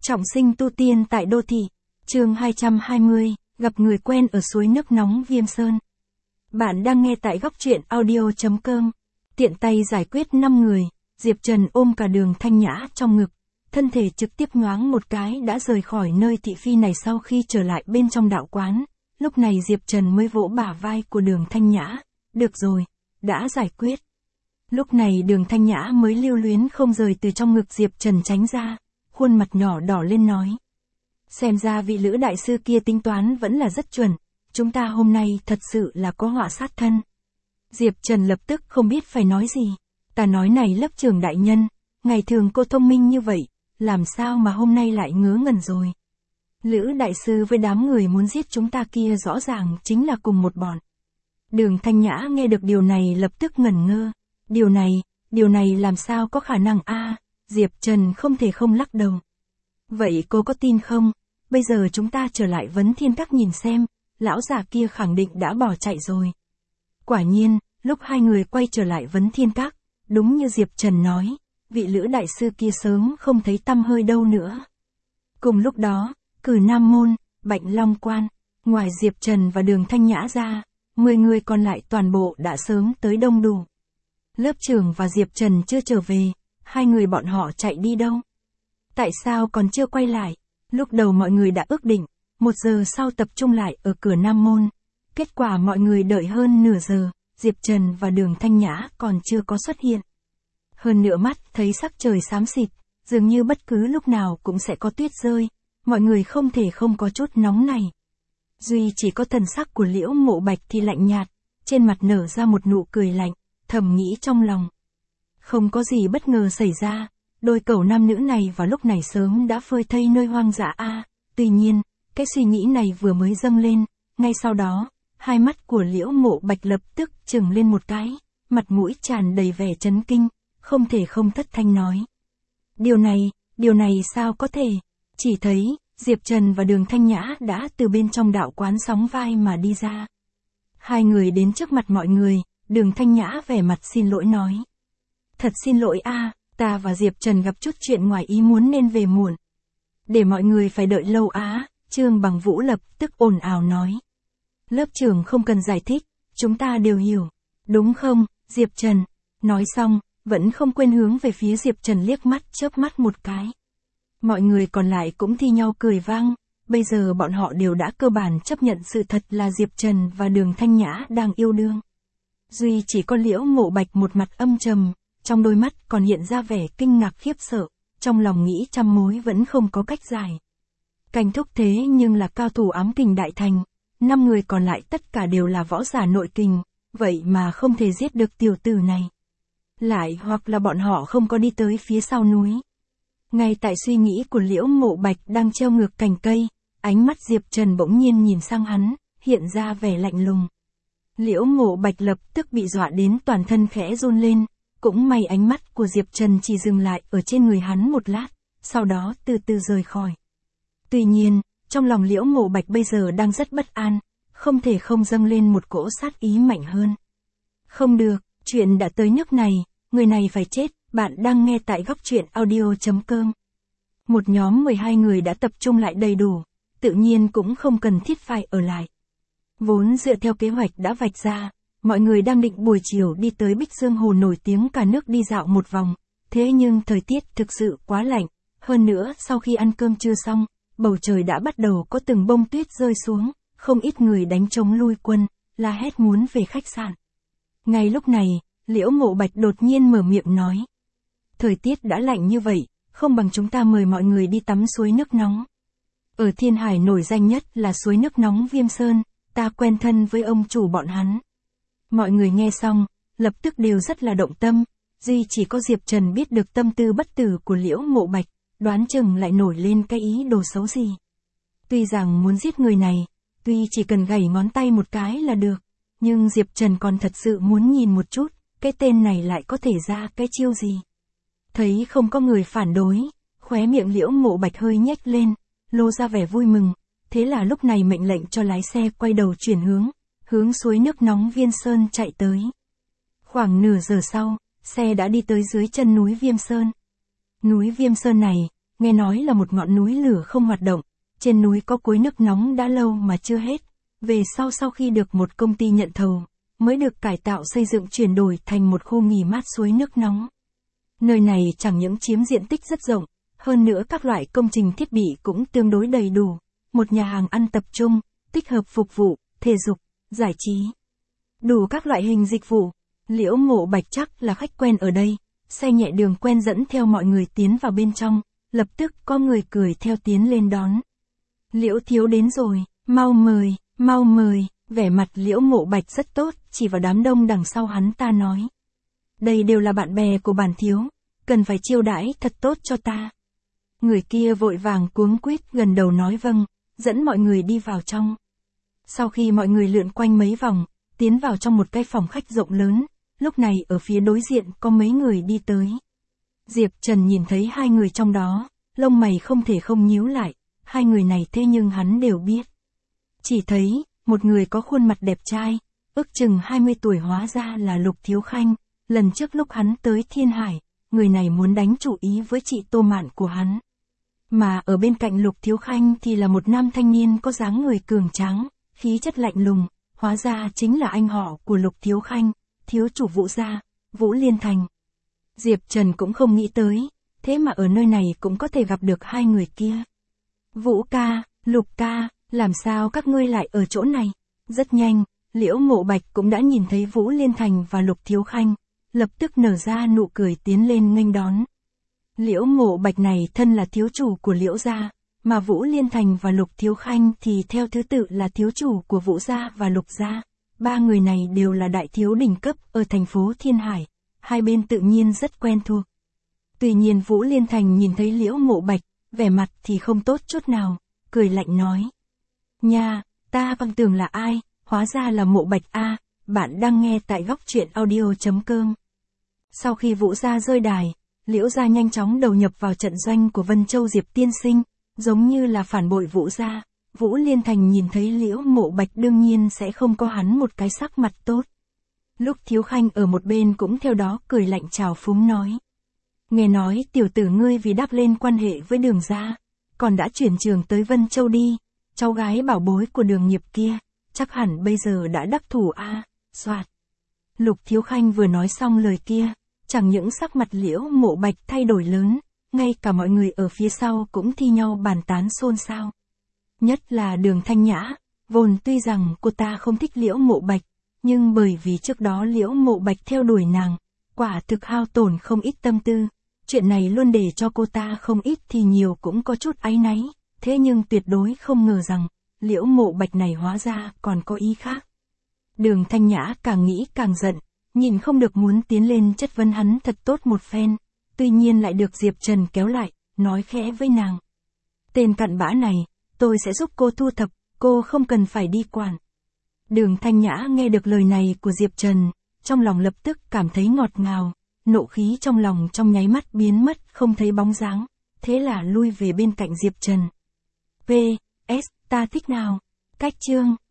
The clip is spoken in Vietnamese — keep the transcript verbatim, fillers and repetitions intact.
Trọng sinh tu tiên tại đô thị. Chương hai trăm hai mươi, gặp người quen ở suối nước nóng Viêm Sơn. Bạn đang nghe tại góc truyện audio chấm com. Tiện tay giải quyết năm người, Diệp Trần ôm cả Đường Thanh Nhã trong ngực, thân thể trực tiếp nhoáng một cái đã rời khỏi nơi thị phi này. Sau khi trở lại bên trong đạo quán, lúc này Diệp Trần mới vỗ bả vai của Đường Thanh Nhã. Được rồi, đã giải quyết. Lúc này Đường Thanh Nhã mới lưu luyến không rời từ trong ngực Diệp Trần tránh ra, khuôn mặt nhỏ đỏ lên nói. Xem ra vị Lữ đại sư kia tính toán vẫn là rất chuẩn, chúng ta hôm nay thật sự là có họa sát thân. Diệp Trần lập tức không biết phải nói gì. Ta nói này lớp trưởng đại nhân, ngày thường cô thông minh như vậy, làm sao mà hôm nay lại ngớ ngẩn rồi. Lữ đại sư với đám người muốn giết chúng ta kia rõ ràng chính là cùng một bọn. Đường Thanh Nhã nghe được điều này lập tức ngẩn ngơ. Điều này, điều này làm sao có khả năng a? À, Diệp Trần không thể không lắc đầu. Vậy cô có tin không? Bây giờ chúng ta trở lại Vấn Thiên Các nhìn xem, lão già kia khẳng định đã bỏ chạy rồi. Quả nhiên, lúc hai người quay trở lại Vấn Thiên Các, đúng như Diệp Trần nói, vị Lữ đại sư kia sớm không thấy tăm hơi đâu nữa. Cùng lúc đó, Cử Nam Môn, Bạch Long Quan, ngoài Diệp Trần và Đường Thanh Nhã ra, mười người còn lại toàn bộ đã sớm tới đông đủ. Lớp trưởng và Diệp Trần chưa trở về, hai người bọn họ chạy đi đâu? Tại sao còn chưa quay lại? Lúc đầu mọi người đã ước định, một giờ sau tập trung lại ở cửa Nam Môn. Kết quả mọi người đợi hơn nửa giờ, Diệp Trần và Đường Thanh Nhã còn chưa có xuất hiện. Hơn nữa mắt thấy sắc trời xám xịt, dường như bất cứ lúc nào cũng sẽ có tuyết rơi, mọi người không thể không có chút nóng này. Duy chỉ có thần sắc của Liễu Mộ Bạch thì lạnh nhạt, trên mặt nở ra một nụ cười lạnh, thầm nghĩ trong lòng. Không có gì bất ngờ xảy ra, đôi cẩu nam nữ này vào lúc này sớm đã phơi thây nơi hoang dã a. À, tuy nhiên, cái suy nghĩ này vừa mới dâng lên, ngay sau đó, hai mắt của Liễu Mộ Bạch lập tức trừng lên một cái, mặt mũi tràn đầy vẻ chấn kinh, không thể không thất thanh nói. Điều này, điều này sao có thể? Chỉ thấy, Diệp Trần và Đường Thanh Nhã đã từ bên trong đạo quán sóng vai mà đi ra. Hai người đến trước mặt mọi người, Đường Thanh Nhã vẻ mặt xin lỗi nói. Thật xin lỗi a, à, ta và Diệp Trần gặp chút chuyện ngoài ý muốn nên về muộn. Để mọi người phải đợi lâu á, Trương Bằng Vũ lập tức ồn ào nói. Lớp trưởng không cần giải thích, chúng ta đều hiểu. Đúng không, Diệp Trần? Nói xong, vẫn không quên hướng về phía Diệp Trần liếc mắt chớp mắt một cái. Mọi người còn lại cũng thi nhau cười vang, bây giờ bọn họ đều đã cơ bản chấp nhận sự thật là Diệp Trần và Đường Thanh Nhã đang yêu đương. Duy chỉ có Liễu Mộ Bạch một mặt âm trầm, trong đôi mắt còn hiện ra vẻ kinh ngạc khiếp sợ, trong lòng nghĩ trăm mối vẫn không có cách giải. Cảnh Thúc thế nhưng là cao thủ ám kình đại thành, năm người còn lại tất cả đều là võ giả nội kình, vậy mà không thể giết được tiểu tử này. Lại hoặc là bọn họ không có đi tới phía sau núi. Ngay tại suy nghĩ của Liễu Mộ Bạch đang treo ngược cành cây, ánh mắt Diệp Trần bỗng nhiên nhìn sang hắn, hiện ra vẻ lạnh lùng. Liễu Mộ Bạch lập tức bị dọa đến toàn thân khẽ run lên, cũng may ánh mắt của Diệp Trần chỉ dừng lại ở trên người hắn một lát, sau đó từ từ rời khỏi. Tuy nhiên, trong lòng Liễu Mộ Bạch bây giờ đang rất bất an, không thể không dâng lên một cỗ sát ý mạnh hơn. Không được, chuyện đã tới nước này, người này phải chết. Bạn đang nghe tại góc truyện audio chấm com. Một nhóm mười hai người đã tập trung lại đầy đủ, tự nhiên cũng không cần thiết phải ở lại. Vốn dựa theo kế hoạch đã vạch ra, mọi người đang định buổi chiều đi tới Bích Dương Hồ nổi tiếng cả nước đi dạo một vòng, thế nhưng thời tiết thực sự quá lạnh, hơn nữa sau khi ăn cơm trưa xong, bầu trời đã bắt đầu có từng bông tuyết rơi xuống, không ít người đánh trống lui quân, la hét muốn về khách sạn. Ngay lúc này, Liễu Mộ Bạch đột nhiên mở miệng nói. Thời tiết đã lạnh như vậy, không bằng chúng ta mời mọi người đi tắm suối nước nóng. Ở Thiên Hải nổi danh nhất là suối nước nóng Viêm Sơn, ta quen thân với ông chủ bọn hắn. Mọi người nghe xong, lập tức đều rất là động tâm, duy chỉ có Diệp Trần biết được tâm tư bất tử của Liễu Mộ Bạch, đoán chừng lại nổi lên cái ý đồ xấu gì. Tuy rằng muốn giết người này, tuy chỉ cần gảy ngón tay một cái là được, nhưng Diệp Trần còn thật sự muốn nhìn một chút, cái tên này lại có thể ra cái chiêu gì. Thấy không có người phản đối, khóe miệng Liễu Mộ Bạch hơi nhếch lên, lô ra vẻ vui mừng, thế là lúc này mệnh lệnh cho lái xe quay đầu chuyển hướng, hướng suối nước nóng Viêm Sơn chạy tới. Khoảng nửa giờ sau, xe đã đi tới dưới chân núi Viêm Sơn. Núi Viêm Sơn này, nghe nói là một ngọn núi lửa không hoạt động, trên núi có suối nước nóng đã lâu mà chưa hết, về sau sau khi được một công ty nhận thầu, mới được cải tạo xây dựng chuyển đổi thành một khu nghỉ mát suối nước nóng. Nơi này chẳng những chiếm diện tích rất rộng, hơn nữa các loại công trình thiết bị cũng tương đối đầy đủ, một nhà hàng ăn tập trung, tích hợp phục vụ, thể dục, giải trí. Đủ các loại hình dịch vụ. Liễu Mộ Bạch chắc là khách quen ở đây, xe nhẹ đường quen dẫn theo mọi người tiến vào bên trong, lập tức có người cười theo tiến lên đón. Liễu thiếu đến rồi, mau mời, mau mời, vẻ mặt Liễu Mộ Bạch rất tốt, chỉ vào đám đông đằng sau hắn ta nói. Đây đều là bạn bè của bản thiếu, cần phải chiêu đãi thật tốt cho ta. Người kia vội vàng cuống quýt gần đầu nói vâng, dẫn mọi người đi vào trong. Sau khi mọi người lượn quanh mấy vòng, tiến vào trong một cái phòng khách rộng lớn, lúc này ở phía đối diện có mấy người đi tới. Diệp Trần nhìn thấy hai người trong đó, lông mày không thể không nhíu lại, hai người này thế nhưng hắn đều biết. Chỉ thấy, một người có khuôn mặt đẹp trai, ước chừng hai mươi tuổi hóa ra là Lục Thiếu Khanh, lần trước lúc hắn tới Thiên Hải, người này muốn đánh chủ ý với chị Tô Mạn của hắn. Mà ở bên cạnh Lục Thiếu Khanh thì là một nam thanh niên có dáng người cường tráng, khí chất lạnh lùng, hóa ra chính là anh họ của Lục Thiếu Khanh, thiếu chủ Vũ gia, Vũ Liên Thành. Diệp Trần cũng không nghĩ tới, thế mà ở nơi này cũng có thể gặp được hai người kia. Vũ ca, Lục ca, làm sao các ngươi lại ở chỗ này? Rất nhanh, Liễu Mộ Bạch cũng đã nhìn thấy Vũ Liên Thành và Lục Thiếu Khanh, lập tức nở ra nụ cười tiến lên nghênh đón. Liễu Mộ Bạch này thân là thiếu chủ của Liễu gia, mà Vũ Liên Thành và Lục Thiếu Khanh thì theo thứ tự là thiếu chủ của Vũ gia và Lục gia. Ba người này đều là đại thiếu đỉnh cấp ở thành phố Thiên Hải, hai bên tự nhiên rất quen thuộc. Tuy nhiên Vũ Liên Thành nhìn thấy Liễu Mộ Bạch, vẻ mặt thì không tốt chút nào, cười lạnh nói. Nha, ta còn tưởng là ai, hóa ra là Mộ Bạch a, bạn đang nghe tại góc truyện audio chấm com. Sau khi Vũ gia rơi đài, Liễu gia nhanh chóng đầu nhập vào trận doanh của Vân Châu Diệp tiên sinh, giống như là phản bội Vũ gia. Vũ Liên Thành nhìn thấy Liễu Mộ Bạch đương nhiên sẽ không có hắn một cái sắc mặt tốt. Lúc Thiếu Khanh ở một bên cũng theo đó cười lạnh chào phúng nói. Nghe nói tiểu tử ngươi vì đắp lên quan hệ với Đường gia, còn đã chuyển trường tới Vân Châu đi, cháu gái bảo bối của Đường Nghiệp kia, chắc hẳn bây giờ đã đắc thủ a. À, soạt. Lục Thiếu Khanh vừa nói xong lời kia, chẳng những sắc mặt Liễu Mộ Bạch thay đổi lớn, ngay cả mọi người ở phía sau cũng thi nhau bàn tán xôn xao. Nhất là Đường Thanh Nhã, vốn tuy rằng cô ta không thích Liễu Mộ Bạch, nhưng bởi vì trước đó Liễu Mộ Bạch theo đuổi nàng, quả thực hao tổn không ít tâm tư, chuyện này luôn để cho cô ta không ít thì nhiều cũng có chút áy náy, thế nhưng tuyệt đối không ngờ rằng, Liễu Mộ Bạch này hóa ra còn có ý khác. Đường Thanh Nhã càng nghĩ càng giận, nhìn không được muốn tiến lên chất vấn hắn thật tốt một phen, tuy nhiên lại được Diệp Trần kéo lại, nói khẽ với nàng. Tên cặn bã này, tôi sẽ giúp cô thu thập, cô không cần phải đi quản. Đường Thanh Nhã nghe được lời này của Diệp Trần, trong lòng lập tức cảm thấy ngọt ngào, nộ khí trong lòng trong nháy mắt biến mất không thấy bóng dáng, thế là lui về bên cạnh Diệp Trần. P. S. Ta thích nào? Cách chương